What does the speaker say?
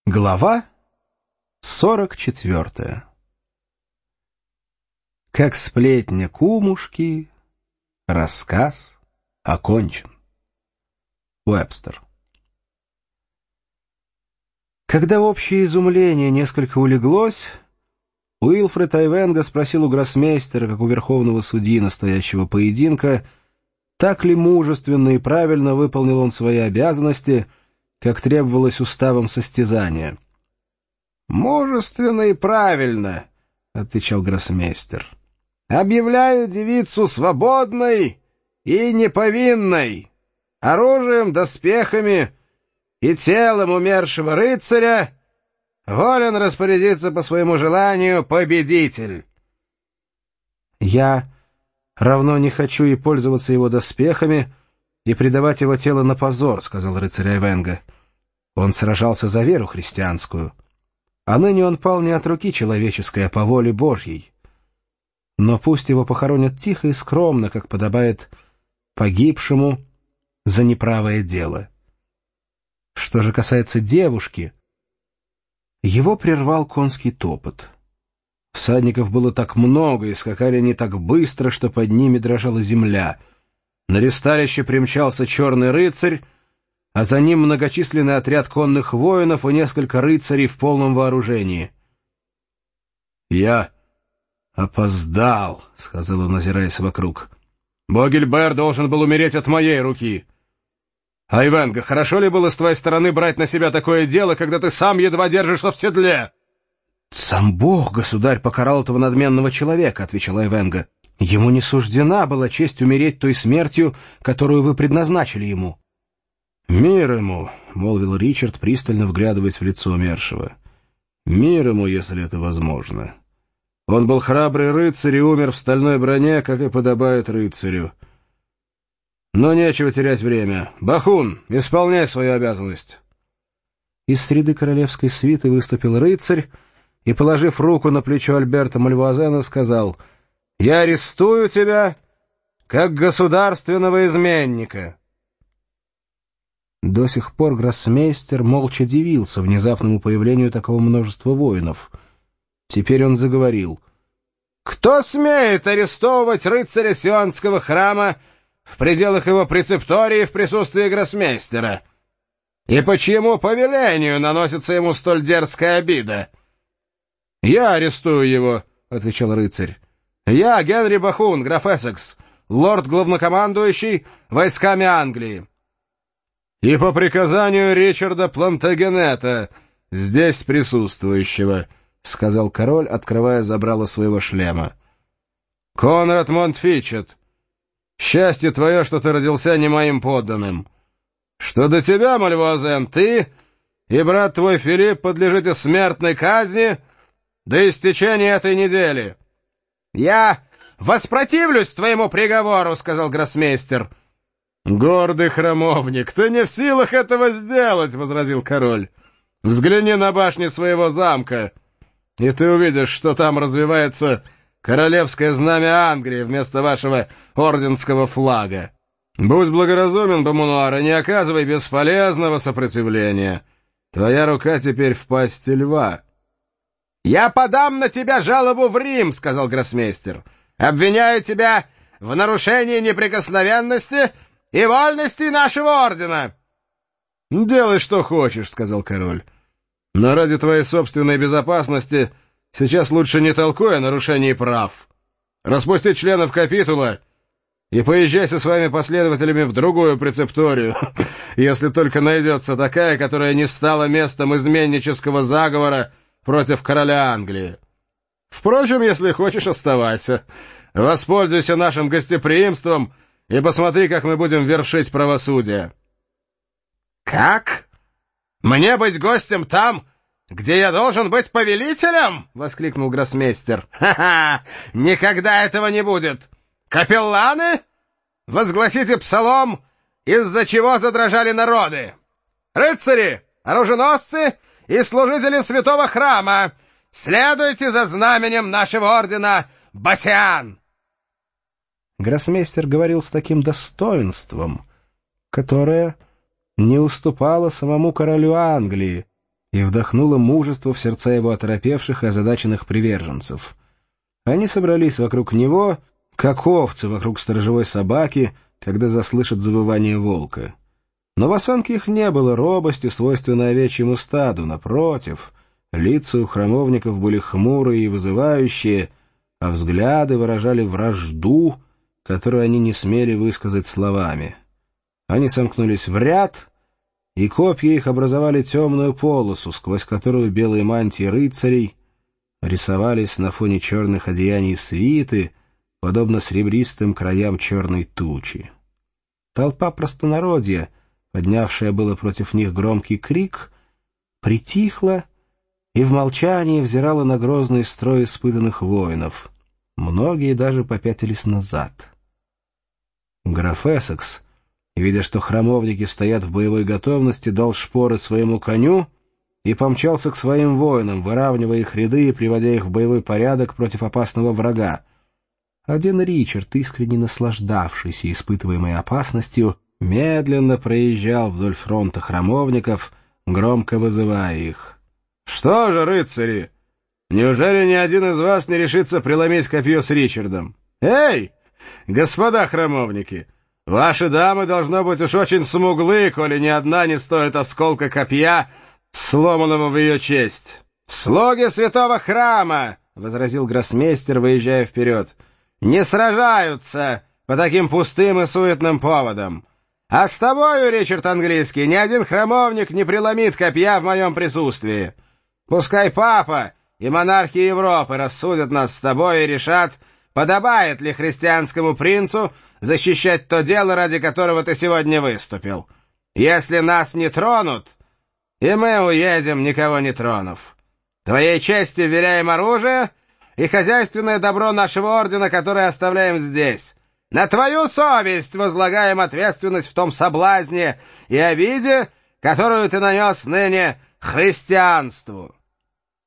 Глава 44. Как сплетня кумушки, рассказ окончен. Уэбстер. Когда общее изумление несколько улеглось, Уилфред Айвенго спросил у гроссмейстера, как у верховного судьи настоящего поединка, так ли мужественно и правильно выполнил он свои обязанности, как требовалось уставом состязания. «Мужественно и правильно», — отвечал гроссмейстер. «Объявляю девицу свободной и неповинной, оружием, доспехами и телом умершего рыцаря волен распорядиться по своему желанию победитель». «Я равно не хочу и пользоваться его доспехами, и предавать его тело на позор», — сказал рыцарь Айвенго. «Он сражался за веру христианскую, а ныне он пал не от руки человеческой, а по воле Божьей. Но пусть его похоронят тихо и скромно, как подобает погибшему за неправое дело. Что же касается девушки...» Его прервал конский топот. Всадников было так много, и скакали они так быстро, что под ними дрожала земля. На ресталище примчался черный рыцарь, а за ним многочисленный отряд конных воинов и несколько рыцарей в полном вооружении. «Я опоздал», — сказал он, озираясь вокруг. «Богельбер должен был умереть от моей руки. Айвенго, хорошо ли было с твоей стороны брать на себя такое дело, когда ты сам едва держишься в седле?» «Сам Бог, государь, покарал этого надменного человека», — отвечал Айвенго. «Ему не суждена была честь умереть той смертью, которую вы предназначили ему». «Мир ему», — молвил Ричард, пристально вглядываясь в лицо умершего. «Мир ему, если это возможно. Он был храбрый рыцарь и умер в стальной броне, как и подобает рыцарю. Но нечего терять время. Бахун, исполняй свою обязанность». Из среды королевской свиты выступил рыцарь и, положив руку на плечо Альберта Мальвуазена, сказал: «Я арестую тебя как государственного изменника». До сих пор гроссмейстер молча дивился внезапному появлению такого множества воинов. Теперь он заговорил. «Кто смеет арестовывать рыцаря Сионского храма в пределах его прецептории в присутствии гроссмейстера? И по чьему повелению наносится ему столь дерзкая обида?» «Я арестую его», — отвечал рыцарь. «Я, Генри Бахун, граф Эссекс, лорд-главнокомандующий войсками Англии». «И по приказанию Ричарда Плантагенета, здесь присутствующего», — сказал король, открывая забрало своего шлема. «Конрад Монтфичет, счастье твое, что ты родился не моим подданным. Что до тебя, Мальвуазен, ты и брат твой Филипп подлежите смертной казни до истечения этой недели». «Я воспротивлюсь твоему приговору», — сказал гроссмейстер. «Гордый храмовник, ты не в силах этого сделать», — возразил король. «Взгляни на башни своего замка, и ты увидишь, что там развивается королевское знамя Англии вместо вашего орденского флага. Будь благоразумен, Бомунуар, и не оказывай бесполезного сопротивления. Твоя рука теперь в пасти льва». «Я подам на тебя жалобу в Рим», — сказал гроссмейстер. «Обвиняю тебя в нарушении неприкосновенности и вольности нашего ордена». «Делай, что хочешь», — сказал король. «Но ради твоей собственной безопасности сейчас лучше не толкуй о нарушении прав. Распусти членов капитула и поезжай со своими последователями в другую прецепторию, если только найдется такая, которая не стала местом изменнического заговора против короля Англии. Впрочем, если хочешь, оставайся. Воспользуйся нашим гостеприимством и посмотри, как мы будем вершить правосудие». «Как? Мне быть гостем там, где я должен быть повелителем?» — воскликнул гроссмейстер. «Ха-ха! Никогда этого не будет! Капелланы, возгласите псалом, из-за чего задрожали народы! Рыцари, оруженосцы и служители святого храма, следуйте за знаменем нашего ордена Басиан!» Гроссмейстер говорил с таким достоинством, которое не уступало самому королю Англии, и вдохнуло мужество в сердца его оторопевших и озадаченных приверженцев. Они собрались вокруг него, как овцы вокруг сторожевой собаки, когда заслышат завывание волка. Но в осанке их не было робости, свойственной овечьему стаду. Напротив, лица у храмовников были хмурые и вызывающие, а взгляды выражали вражду, которую они не смели высказать словами. Они сомкнулись в ряд, и копья их образовали темную полосу, сквозь которую белые мантии рыцарей рисовались на фоне черных одеяний свиты, подобно серебристым краям черной тучи. Толпа простонародья, поднявшая было против них громкий крик, притихла и в молчании взирала на грозный строй испытанных воинов. Многие даже попятились назад. Граф Эссекс, видя, что храмовники стоят в боевой готовности, дал шпоры своему коню и помчался к своим воинам, выравнивая их ряды и приводя их в боевой порядок против опасного врага. Один Ричард, искренне наслаждавшийся испытываемой опасностью, медленно проезжал вдоль фронта храмовников, громко вызывая их. «Что же, рыцари, неужели ни один из вас не решится преломить копье с Ричардом? Эй, господа храмовники, ваши дамы, должно быть, уж очень смуглы, коли ни одна не стоит осколка копья, сломанного в ее честь». «Слуги святого храма», — возразил гроссмейстер, выезжая вперед, — «не сражаются по таким пустым и суетным поводам. А с тобою, Ричард Английский, ни один храмовник не преломит копья в моем присутствии. Пускай папа и монархи Европы рассудят нас с тобой и решат, подобает ли христианскому принцу защищать то дело, ради которого ты сегодня выступил. Если нас не тронут, и мы уедем, никого не тронув. Твоей чести вверяем оружие и хозяйственное добро нашего ордена, которое оставляем здесь. На твою совесть возлагаем ответственность в том соблазне и обиде, которую ты нанес ныне христианству».